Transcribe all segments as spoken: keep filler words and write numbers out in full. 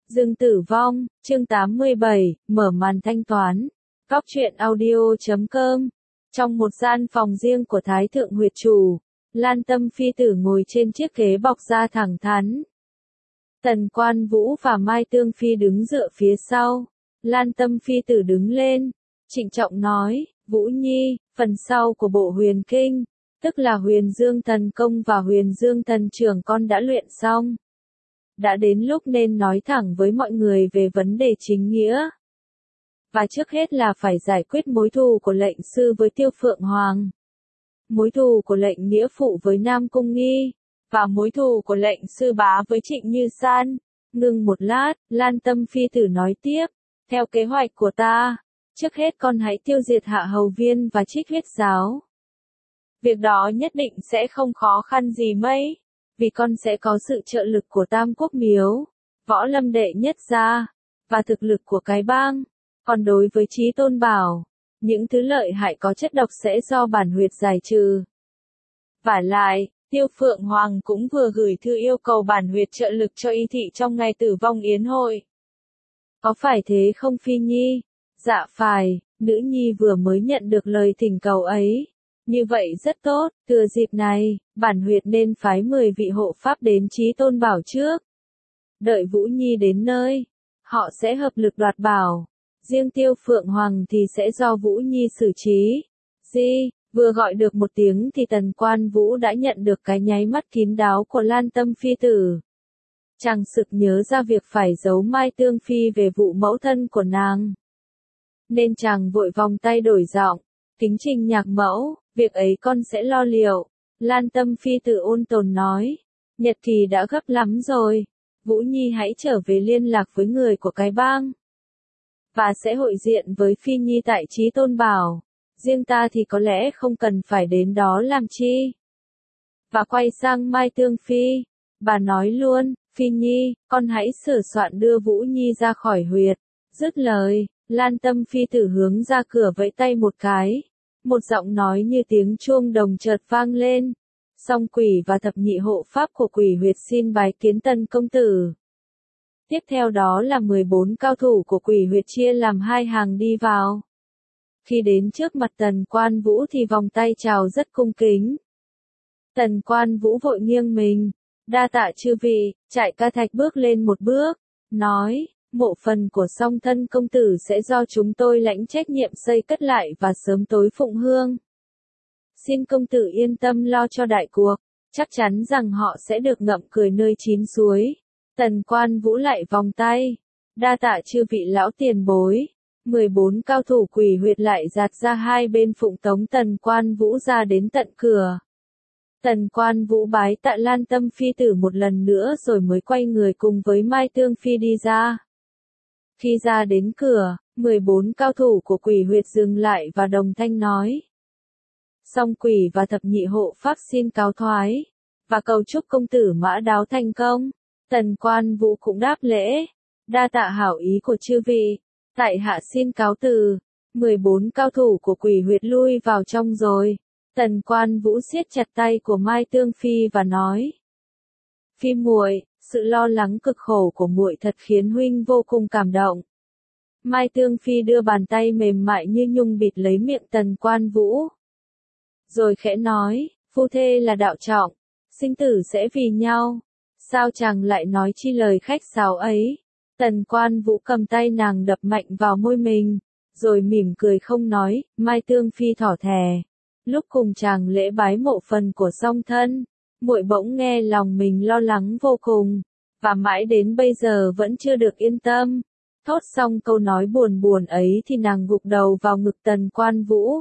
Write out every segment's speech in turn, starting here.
Dương Tử Vong, chương tám mươi bảy, mở màn thanh toán. Góc truyện audio chấm com. Trong một gian phòng riêng của Thái thượng huyệt chủ, Lan Tâm phi tử ngồi trên chiếc ghế bọc da thẳng thắn. Tần Quan Vũ và Mai Tương Phi đứng dựa phía sau. Lan Tâm phi tử đứng lên, trịnh trọng nói, Vũ Nhi, phần sau của bộ huyền kinh, tức là huyền dương thần công và huyền dương thần trưởng con đã luyện xong. Đã đến lúc nên nói thẳng với mọi người về vấn đề chính nghĩa. Và trước hết là phải giải quyết mối thù của lệnh sư với Tiêu Phượng Hoàng. Mối thù của lệnh nghĩa phụ với Nam Cung Nghi. Và mối thù của lệnh sư bá với Trịnh Như San. Ngừng một lát, Lan Tâm phi tử nói tiếp. Theo kế hoạch của ta, trước hết con hãy tiêu diệt Hạ Hầu Viên và Trích Huyết Giáo. Việc đó nhất định sẽ không khó khăn gì mấy. Vì con sẽ có sự trợ lực của Tam Quốc Miếu, Võ Lâm đệ nhất gia, và thực lực của cái bang. Còn đối với Chí Tôn Bảo, những thứ lợi hại có chất độc sẽ do bản huyệt giải trừ. Vả lại, Tiêu Phượng Hoàng cũng vừa gửi thư yêu cầu bản huyệt trợ lực cho Y thị trong ngày tử vong yến hội. Có phải thế không Phi Nhi? Dạ phải, nữ nhi vừa mới nhận được lời thỉnh cầu ấy. Như vậy rất tốt, thừa dịp này, bản huyệt nên phái mười vị hộ pháp đến Chí Tôn Bảo trước. Đợi Vũ Nhi đến nơi, họ sẽ hợp lực đoạt bảo. Riêng Tiêu Phượng Hoàng thì sẽ do Vũ Nhi xử trí. Di, vừa gọi được một tiếng thì Tần Quan Vũ đã nhận được cái nháy mắt kín đáo của Lan Tâm phi tử. Chàng sực nhớ ra việc phải giấu Mai Tương Phi về vụ mẫu thân của nàng. Nên chàng vội vòng tay đổi giọng, kính trình nhạc mẫu. Việc ấy con sẽ lo liệu. Lan Tâm phi tử ôn tồn nói. Nhật kỳ đã gấp lắm rồi. Vũ Nhi hãy trở về liên lạc với người của cái bang. Và sẽ hội diện với Phi Nhi tại Chí Tôn Bảo. Riêng ta thì có lẽ không cần phải đến đó làm chi. Và quay sang Mai Tương Phi. Bà nói luôn, Phi Nhi, con hãy sửa soạn đưa Vũ Nhi ra khỏi huyệt. Dứt lời, Lan Tâm phi tử hướng ra cửa vẫy tay một cái. Một giọng nói như tiếng chuông đồng chợt vang lên. Song Quỷ và thập nhị hộ pháp của Quỷ huyệt xin bái kiến Tần công tử. Tiếp theo đó là mười bốn cao thủ của Quỷ huyệt chia làm hai hàng đi vào. Khi đến trước mặt Tần Quan Vũ thì vòng tay chào rất cung kính. Tần Quan Vũ vội nghiêng mình, đa tạ chư vị. Trại Ca Thạch bước lên một bước, nói. Mộ phần của song thân công tử sẽ do chúng tôi lãnh trách nhiệm xây cất lại và sớm tối phụng hương. Xin công tử yên tâm lo cho đại cuộc, chắc chắn rằng họ sẽ được ngậm cười nơi chín suối. Tần Quan Vũ lại vòng tay, đa tạ chư vị lão tiền bối. mười bốn cao thủ Quỷ huyệt lại giạt ra hai bên phụng tống Tần Quan Vũ ra đến tận cửa. Tần Quan Vũ bái tạ Lan Tâm phi tử một lần nữa rồi mới quay người cùng với Mai Tương Phi đi ra. Khi ra đến cửa, mười bốn cao thủ của Quỷ huyệt dừng lại và đồng thanh nói. Song Quỷ và thập nhị hộ pháp xin cáo thoái, và cầu chúc công tử mã đáo thành công. Tần Quan Vũ cũng đáp lễ, đa tạ hảo ý của chư vị, tại hạ xin cáo từ. mười bốn cao thủ của Quỷ huyệt lui vào trong rồi. Tần Quan Vũ siết chặt tay của Mai Tương Phi và nói. Phi muội, sự lo lắng cực khổ của muội thật khiến huynh vô cùng cảm động. Mai Tương Phi đưa bàn tay mềm mại như nhung bịt lấy miệng Tần Quan Vũ. Rồi khẽ nói, phu thê là đạo trọng, sinh tử sẽ vì nhau. Sao chàng lại nói chi lời khách sáo ấy? Tần Quan Vũ cầm tay nàng đập mạnh vào môi mình, rồi mỉm cười không nói. Mai Tương Phi thỏ thè. Lúc cùng chàng lễ bái mộ phần của song thân, muội bỗng nghe lòng mình lo lắng vô cùng, và mãi đến bây giờ vẫn chưa được yên tâm. Thốt xong câu nói buồn buồn ấy thì nàng gục đầu vào ngực Tần Quan Vũ.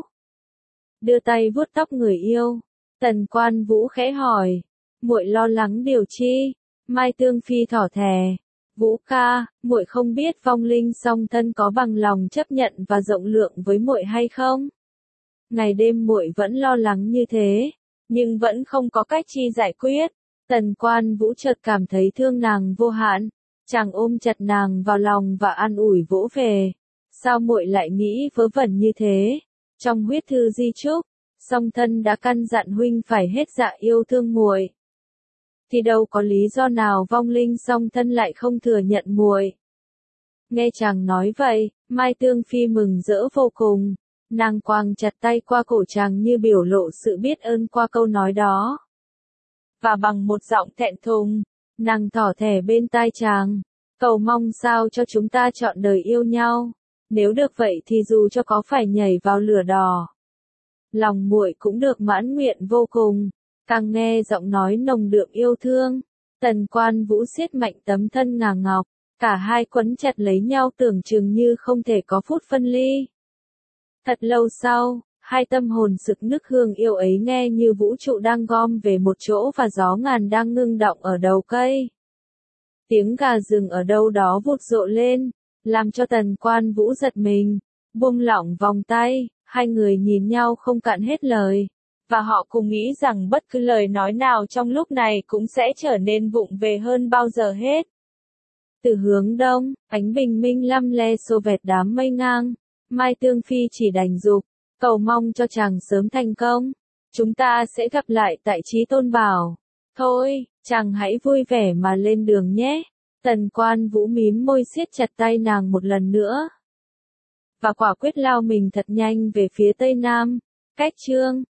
Đưa tay vuốt tóc người yêu. Tần Quan Vũ khẽ hỏi, muội lo lắng điều chi? Mai Tương Phi thỏ thè, Vũ ca, muội không biết vong linh song thân có bằng lòng chấp nhận và rộng lượng với muội hay không? Ngày đêm muội vẫn lo lắng như thế, nhưng vẫn không có cách chi giải quyết. Tần Quan Vũ chợt cảm thấy thương nàng vô hạn, chàng ôm chặt nàng vào lòng và an ủi vỗ về. Sao muội lại nghĩ vớ vẩn như thế? Trong huyết thư di chúc, song thân đã căn dặn huynh phải hết dạ yêu thương muội. thì đâu có lý do nào vong linh song thân lại không thừa nhận muội. Nghe chàng nói vậy, Mai Tương Phi mừng rỡ vô cùng, nàng quàng chặt tay qua cổ chàng như biểu lộ sự biết ơn qua câu nói đó. Và bằng một giọng thẹn thùng, nàng thỏ thẻ bên tai chàng, cầu mong sao cho chúng ta trọn đời yêu nhau, nếu được vậy thì dù cho có phải nhảy vào lửa đỏ, lòng muội cũng được mãn nguyện vô cùng. Càng nghe giọng nói nồng đượm yêu thương, Tần Quan Vũ siết mạnh tấm thân ngà ngọc, cả hai quấn chặt lấy nhau tưởng chừng như không thể có phút phân ly. Thật lâu sau, hai tâm hồn sực nức hương yêu ấy nghe như vũ trụ đang gom về một chỗ và gió ngàn đang ngưng động ở đầu cây. Tiếng gà rừng ở đâu đó vụt rộ lên, làm cho Tần Quan Vũ giật mình, buông lỏng vòng tay, hai người nhìn nhau không cạn hết lời. Và họ cùng nghĩ rằng bất cứ lời nói nào trong lúc này cũng sẽ trở nên vụng về hơn bao giờ hết. Từ hướng đông, ánh bình minh lăm le xô vẹt đám mây ngang, Mai Tương Phi chỉ đành dục, cầu mong cho chàng sớm thành công. Chúng ta sẽ gặp lại tại Chí Tôn Bảo. Thôi, chàng hãy vui vẻ mà lên đường nhé. Tần Quan Vũ mím môi siết chặt tay nàng một lần nữa. Và quả quyết lao mình thật nhanh về phía tây nam, cách Chương